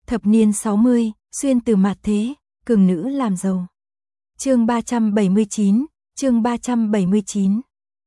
Thập niên 60, xuyên từ mạt thế, cường nữ làm giàu. Chương 379, chương 379.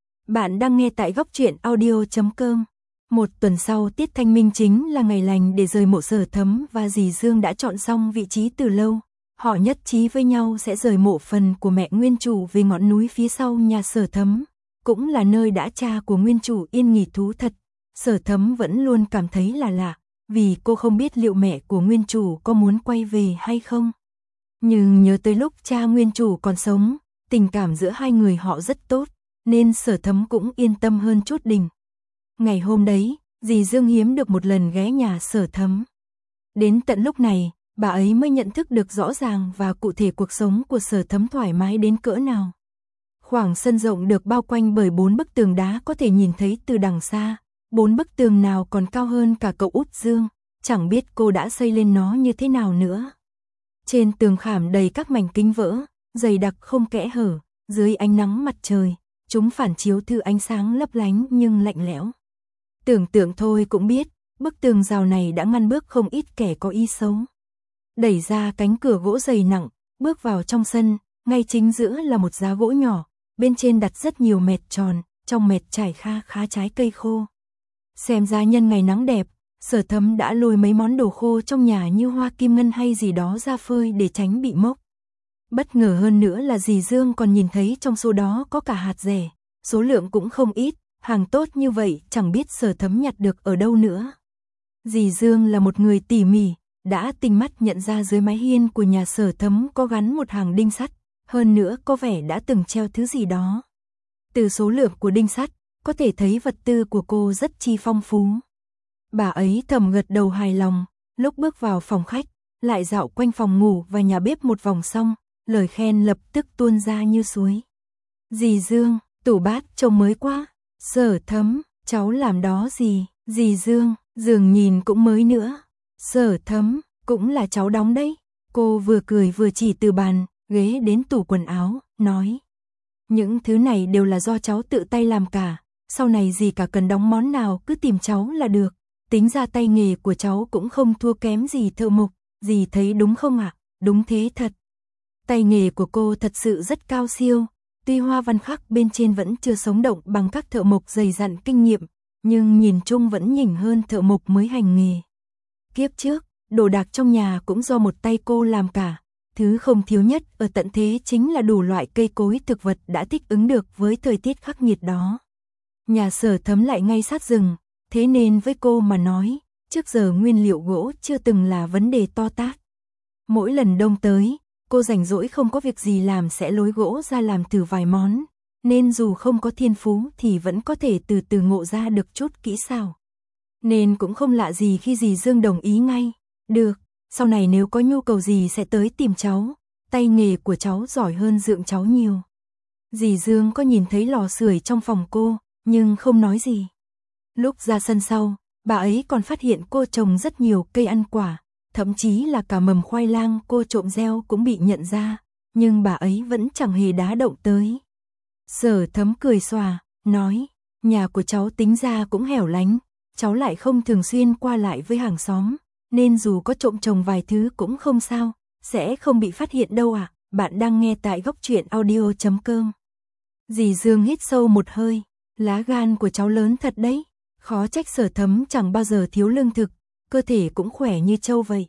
Bạn đang nghe tại goctruyện.audio.com. Một tuần sau tiết thanh minh chính là ngày lành để rời mộ Sở Thấm và dì Dương đã chọn xong vị trí từ lâu. Họ nhất trí với nhau sẽ rời mộ phần của mẹ nguyên chủ về ngọn núi phía sau nhà Sở Thấm, cũng là nơi đã cha của nguyên chủ yên nghỉ thú thật. Sở Thấm vẫn luôn cảm thấy là lạ, vì cô không biết liệu mẹ của nguyên chủ có muốn quay về hay không. Nhưng nhớ tới lúc cha nguyên chủ còn sống, tình cảm giữa hai người họ rất tốt, nên Sở Thấm cũng yên tâm hơn chút đỉnh. Ngày hôm đấy, dì Dương hiếm được một lần ghé nhà Sở Thấm. Đến tận lúc này, bà ấy mới nhận thức được rõ ràng và cụ thể cuộc sống của Sở Thấm thoải mái đến cỡ nào. Khoảng sân rộng được bao quanh bởi 4 bức tường đá có thể nhìn thấy từ đằng xa. 4 bức tường nào còn cao hơn cả cậu út Dương, chẳng biết cô đã xây lên nó như thế nào nữa. Trên tường khảm đầy các mảnh kính vỡ, dày đặc không kẽ hở, dưới ánh nắng mặt trời, chúng phản chiếu thứ ánh sáng lấp lánh nhưng lạnh lẽo. Tưởng tượng thôi cũng biết, bức tường rào này đã ngăn bước không ít kẻ có ý xấu. Đẩy ra cánh cửa gỗ dày nặng, bước vào trong sân, ngay chính giữa là một giá gỗ nhỏ, bên trên đặt rất nhiều mệt tròn, trong mệt trải khá trái cây khô. Xem ra nhân ngày nắng đẹp, Sở Thấm đã lôi mấy món đồ khô trong nhà như hoa kim ngân hay gì đó ra phơi để tránh bị mốc. Bất ngờ hơn nữa là dì Dương còn nhìn thấy trong số đó có cả hạt dẻ, số lượng cũng không ít, hàng tốt như vậy chẳng biết Sở Thấm nhặt được ở đâu nữa. Dì Dương là một người tỉ mỉ, đã tinh mắt nhận ra dưới mái hiên của nhà Sở Thấm có gắn một hàng đinh sắt, hơn nữa có vẻ đã từng treo thứ gì đó. Từ số lượng của đinh sắt, có thể thấy vật tư của cô rất chi phong phú. Bà ấy thầm gật đầu hài lòng, lúc bước vào phòng khách, lại dạo quanh phòng ngủ và nhà bếp một vòng xong, lời khen lập tức tuôn ra như suối. Dì Dương, tủ bát trông mới quá. Sở Thấm, cháu làm đó gì? Dì Dương, giường nhìn cũng mới nữa. Sở Thấm, cũng là cháu đóng đấy. Cô vừa cười vừa chỉ từ bàn, ghế đến tủ quần áo, nói. Những thứ này đều là do cháu tự tay làm cả. Sau này gì cả cần đóng món nào cứ tìm cháu là được. Tính ra tay nghề của cháu cũng không thua kém gì thợ mộc. Dì thấy đúng không ạ? Đúng thế thật. Tay nghề của cô thật sự rất cao siêu. Tuy hoa văn khắc bên trên vẫn chưa sống động bằng các thợ mộc dày dặn kinh nghiệm, nhưng nhìn chung vẫn nhỉnh hơn thợ mộc mới hành nghề. Kiếp trước, đồ đạc trong nhà cũng do một tay cô làm cả. Thứ không thiếu nhất ở tận thế chính là đủ loại cây cối thực vật đã thích ứng được với thời tiết khắc nghiệt đó. Nhà Sở Thấm lại ngay sát rừng, thế nên với cô mà nói, trước giờ nguyên liệu gỗ chưa từng là vấn đề to tát. Mỗi lần đông tới, cô rảnh rỗi không có việc gì làm sẽ lối gỗ ra làm thử vài món, nên dù không có thiên phú thì vẫn có thể từ từ ngộ ra được chút kỹ xảo. Nên cũng không lạ gì khi dì Dương đồng ý ngay. Được, sau này nếu có nhu cầu gì sẽ tới tìm cháu, tay nghề của cháu giỏi hơn dượng cháu nhiều. Dì Dương có nhìn thấy lò sưởi trong phòng cô, nhưng không nói gì. Lúc ra sân sau, bà ấy còn phát hiện cô trồng rất nhiều cây ăn quả, thậm chí là cả mầm khoai lang cô trộm gieo cũng bị nhận ra, nhưng bà ấy vẫn chẳng hề đá động tới. Sở Thấm cười xòa, nói, nhà của cháu tính ra cũng hẻo lánh, cháu lại không thường xuyên qua lại với hàng xóm, nên dù có trộm trồng vài thứ cũng không sao, sẽ không bị phát hiện đâu ạ. Bạn đang nghe tại goctruyện.audio.com. Dì Dương hít sâu một hơi, lá gan của cháu lớn thật đấy, khó trách Sở Thấm chẳng bao giờ thiếu lương thực, cơ thể cũng khỏe như trâu vậy.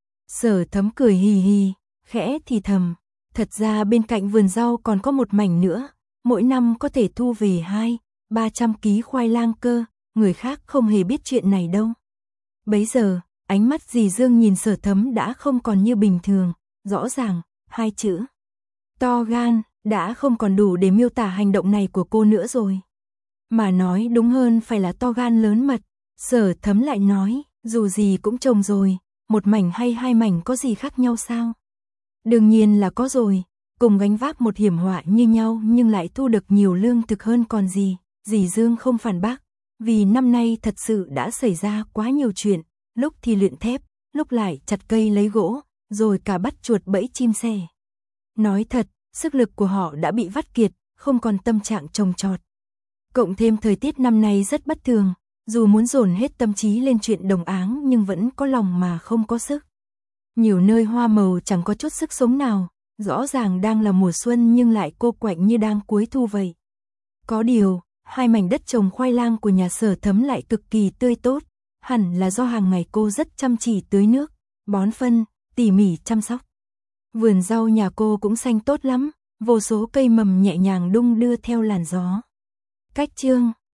Sở Thấm cười hì hì, khẽ thì thầm, thật ra bên cạnh vườn rau còn có một mảnh nữa, mỗi năm có thể thu về 200-300 ký khoai lang cơ, người khác không hề biết chuyện này đâu. Bấy giờ, ánh mắt dì Dương nhìn Sở Thấm đã không còn như bình thường, rõ ràng, hai chữ to gan đã không còn đủ để miêu tả hành động này của cô nữa rồi. Mà nói đúng hơn phải là to gan lớn mật. Sở Thấm lại nói, dù gì cũng trồng rồi, một mảnh hay hai mảnh có gì khác nhau sao? Đương nhiên là có rồi, cùng gánh vác một hiểm họa như nhau nhưng lại thu được nhiều lương thực hơn còn gì. Dì Dương không phản bác, vì năm nay thật sự đã xảy ra quá nhiều chuyện, lúc thì luyện thép, lúc lại chặt cây lấy gỗ, rồi cả bắt chuột bẫy chim sẻ. Nói thật, sức lực của họ đã bị vắt kiệt, không còn tâm trạng trồng trọt. Cộng thêm thời tiết năm nay rất bất thường, dù muốn dồn hết tâm trí lên chuyện đồng áng nhưng vẫn có lòng mà không có sức. Nhiều nơi hoa màu chẳng có chút sức sống nào, rõ ràng đang là mùa xuân nhưng lại cô quạnh như đang cuối thu vậy. Có điều, hai mảnh đất trồng khoai lang của nhà Sở Thấm lại cực kỳ tươi tốt, hẳn là do hàng ngày cô rất chăm chỉ tưới nước, bón phân, tỉ mỉ chăm sóc. Vườn rau nhà cô cũng xanh tốt lắm, vô số cây mầm nhẹ nhàng đung đưa theo làn gió. Cách chương